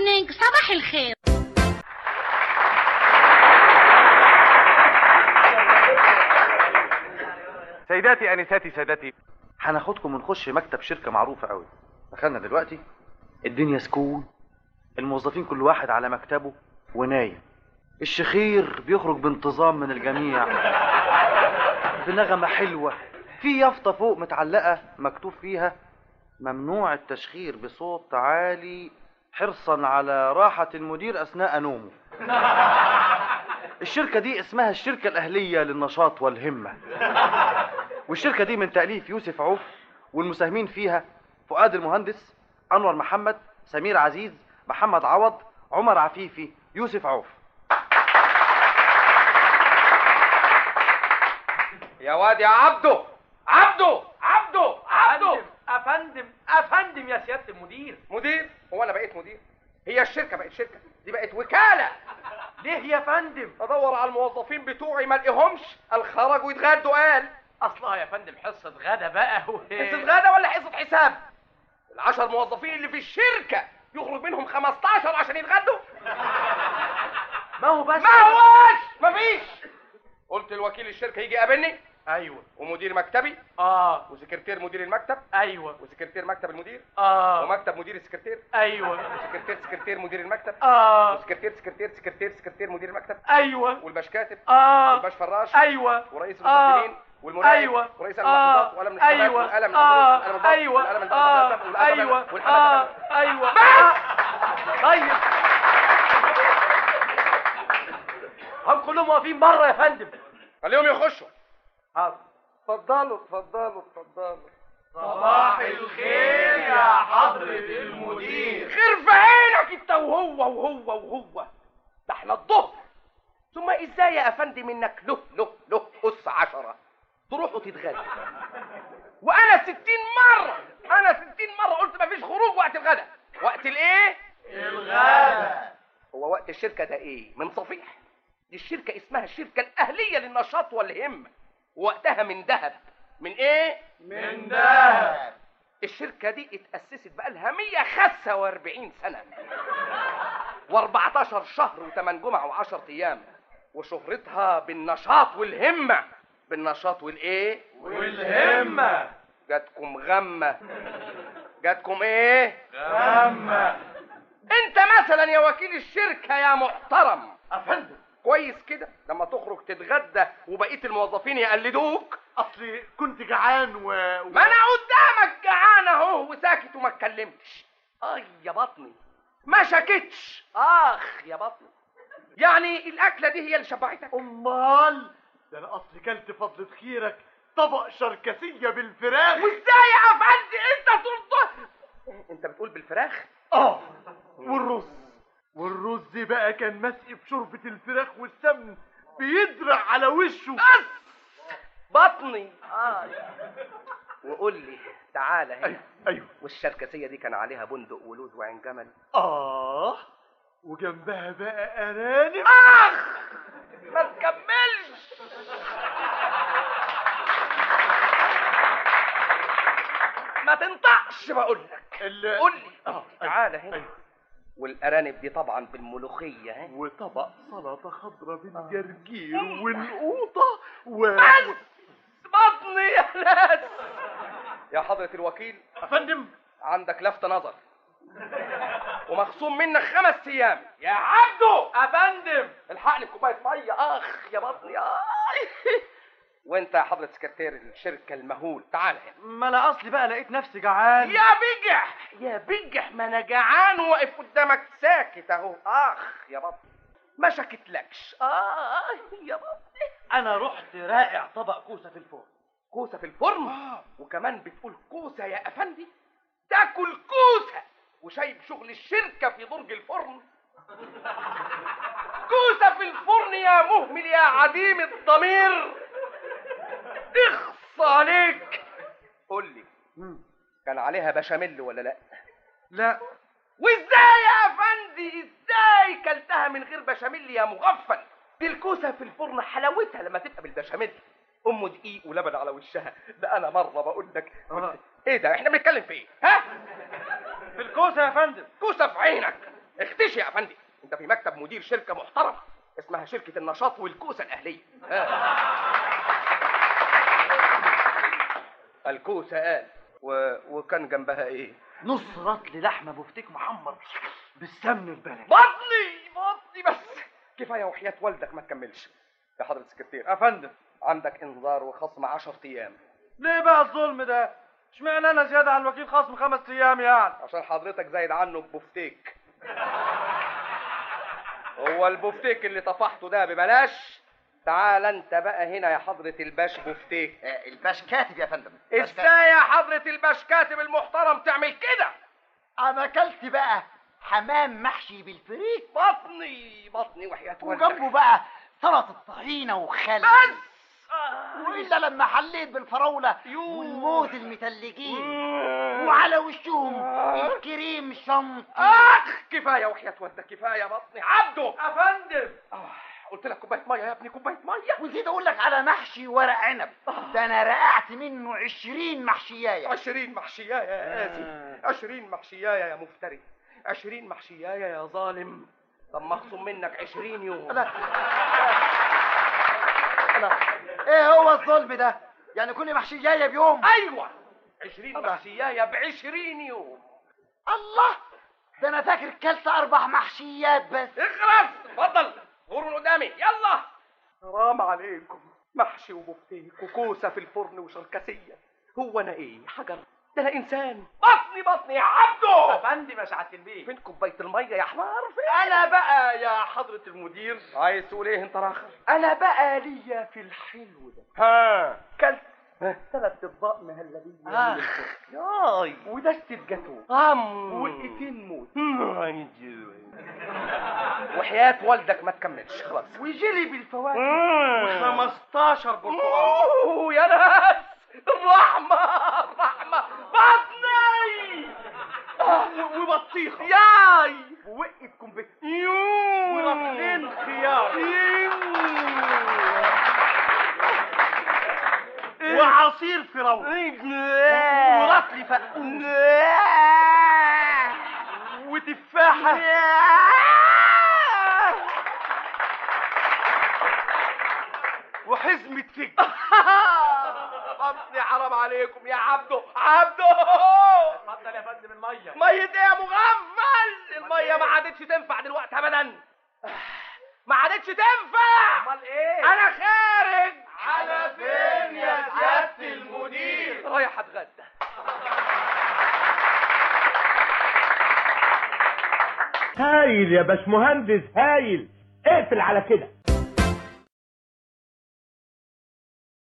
مورنينج، صباح الخير. سيداتي انساتي سادتي، هناخدكم ونخش مكتب شركه معروفه قوي. دخلنا دلوقتي الدنيا سكون، الموظفين كل واحد على مكتبه ونايم، الشخير بيخرج بانتظام من الجميع بنغمه حلوه، في يافطه فوق متعلقه مكتوب فيها ممنوع التشخير بصوت عالي حرصا على راحه المدير اثناء نومه. الشركه دي اسمها الشركه الاهليه للنشاط والهمه، والشركة دي من تأليف يوسف عوف، والمساهمين فيها فؤاد المهندس، أنور محمد، سمير عزيز، محمد عوض، عمر عفيفي، يوسف عوف. يا واد يا عبده عبده عبده عبده. افندم يا سيادة المدير. مدير؟ هو انا بقيت مدير؟ هي الشركة بقت شركة، دي بقت وكالة. ليه يا فندم؟ ادور على الموظفين بتوعي ما الاقيهمش، خرجوا يتغدوا. قال اصلها يا فندم حصة غدا بقى حصة غدا ولا حصة حساب؟ ال10 موظفين اللي في الشركة يخرج منهم 15 عشان يتغدوا؟ ما هو بس مفيش. قلت الوكيل الشركة يجي يقابلني. ايوه. ومدير مكتبي. وسكرتير مدير المكتب. ايوه. وسكرتير مكتب المدير. ومكتب مدير السكرتير. ايوه. سكرتير مدير المكتب. وسكرتير مدير المكتب. ايوه. والباش كاتب. والباش فراش. ايوه. ورئيس المستثمرين والمراقب. ايوه. ورئيس المحافظات وقلم الحسابات ايوه. والقلم ايوه. ايوه. ايوه. طيب هم كلهم واقفين بره يا فندم. خليهم يخشوا. حاضر. اتفضلوا. صباح الخير يا حضرة المدير. خير في عينك انت وهو. ده احنا الظهر. ثم ازاي يا افندم انك له أس 10 تروحوا تتغدوا؟ وانا 60 مرة قلت مفيش خروج وقت الغدا. وقت الايه؟ الغدا. هو وقت الشركة ده ايه؟ من صفيح. دي الشركة اسمها الشركة الأهلية للنشاط والهمة، ووقتها من ذهب. من ايه؟ من ذهب. الشركة دي اتأسست بقالها 145 سنة و14 شهر و8 جمعة و10 أيام، وشهرتها بالنشاط والهمة. بالنشاط والايه؟ والهمة. جاتكم غمة. جاتكم ايه؟ غمة. انت مثلا يا وكيل الشركة يا محترم افندم، كويس كده لما تخرج تتغدى وبقية الموظفين يقلدوك؟ اصلي كنت جعان ما انا قدامك جعان اهو وساكت وما اتكلمتش. يا بطني ما شكتش. يا بطني. يعني الاكله دي هي اللي شبعتك؟ امال ده انا اصلي كلت فضلة خيرك طبق شركسية بالفراخ. وازاي يا افندي انت ترضى؟ انت بتقول بالفراخ؟ والرز بقى كان مسقي بشوربة الفراخ والسمن بيدرع على وشه. بطني. وقول لي تعالى هنا. ايوه. والشركسية دي كان عليها بندق ولوز وعين جمل. وجنبها بقى ارانب. ما تكملش. ما تنطقش بقول لك. قول لي. تعالى هنا. والارانب دي طبعا بالملوخيه. وطبق سلطه خضراء بالجرجير والقوطه بس بطني يا ناس. يا حضرة الوكيل. افندم، عندك لفت نظر ومخصوم منك 5 ايام. يا عبده. افندم، الحقني بكوبايه ميه. يا بطني. وانت يا حضرة سكرتير الشركة المهول تعال هنا. ما انا اصلي بقى لقيت نفسي جعان. يا بجح ما انا جعان واقف قدامك ساكت اهو. يا بطني ما شكتلكش. يا بطني. انا رحت رائع طبق كوسه في الفرن. كوسه في الفرن؟ وكمان بتقول كوسه يا افندي؟ تاكل كوسه وشايب شغل الشركه في درج الفرن؟ كوسه في الفرن يا مهمل يا عديم الضمير. اخص عليك. قول لي كان عليها بشاميل ولا لا؟ لا. وازاي يا افندي؟ ازاي كلتها من غير بشاميل يا مغفل؟ دي الكوسه في الفرن حلاوتها لما تبقى بالبشاميل. ام دقيق ولبن على وشها. ده انا مره بقول لك. ايه ده؟ احنا بنتكلم في ايه؟ في الكوسه يا فندم. كوسه في عينك. اختشي يا افندي، انت في مكتب مدير شركه محترمه اسمها شركه النشاط والكوسه الاهليه. الكوسه قال وكان جنبها ايه؟ نص رطل لحمه بفتيك محمر بالسمن البلدي. بطني بس كفايه وحياه والدك ما تكملش. يا حضره السكرتير يا فندم، عندك انذار وخصم 10 ايام. ليه بقى الظلم ده؟ اشمعنى انا زياده عن الوكيل خصم 5 ايام يعني؟ عشان حضرتك زايد عنه ببفتيك. هو البفتيك اللي طفحته ده ببلاش؟ تعال انت بقى هنا يا حضرة الباش بفتيك. الباش كاتب يا فندم. ازاي يا حضرة الباش كاتب المحترم تعمل كده؟ انا اكلت بقى حمام محشي بالفريك، بطني وحياة والدك. وجنبه بقى سلطه طحينه وخل بس والا لما حليت بالفراوله والموز المتلجين وعلى وشهم الكريم شنطي. كفايه وحياة والدك، كفايه بطني. عبده يا فندم، قلت لك كوبايه ميه يا ابني، كوبايه ميه. ونسيت اقول لك على محشي ورق عنب، ده انا رقعت منه 20 محشيايه. 20 محشيايه يا قاسي، 20 محشيايه يا مفتري، 20 محشيايه يا ظالم. طب مخصوم منك 20 يوم. لا ايه هو الظلم ده؟ يعني كل محشيايه بيوم؟ ايوه 20 محشيايه ب20 يوم. الله، ده انا فاكر كلت 4 محشيات بس. اخرس، اتفضل غور من قدامي يلا. حرام عليكم، محشي وبفتيك وكوسه في الفرن وشركسيه. هو انا ايه حجر؟ ده انا انسان. بطني يا عبده. يا فندم يا سعاده البيه، فين كوبايه الميه يا حمار؟ فين؟ انا بقى يا حضره المدير عايز تقول ايه انت راخر؟ انا بقى ليا في الحلو ده. كلت 3 اطباق مهلبيه من الفرن ودستة جاتوه ورقتين موت وحياة والدك ما تكملش خلاص، وجيلي بالفواكه و15 برتقال. يا ناس الرحمة بطني وبطيخة ياي ووقت كومبيت ورطلين خيار وعصير فراولة ورطل فقوس وتفاحة وحزمة فجل. بطني حرام عليكم يا عبده. اتفضل يا فندم المية. مية ايه يا مغفل؟ المية ما عادتش تنفع دلوقتي ابدا، ما عادتش تنفع. امال ايه؟ انا خارج. على فين يا سيادة المدير؟ رايح اتغدى. هايل يا باشمهندس، هايل. اقفل على كده.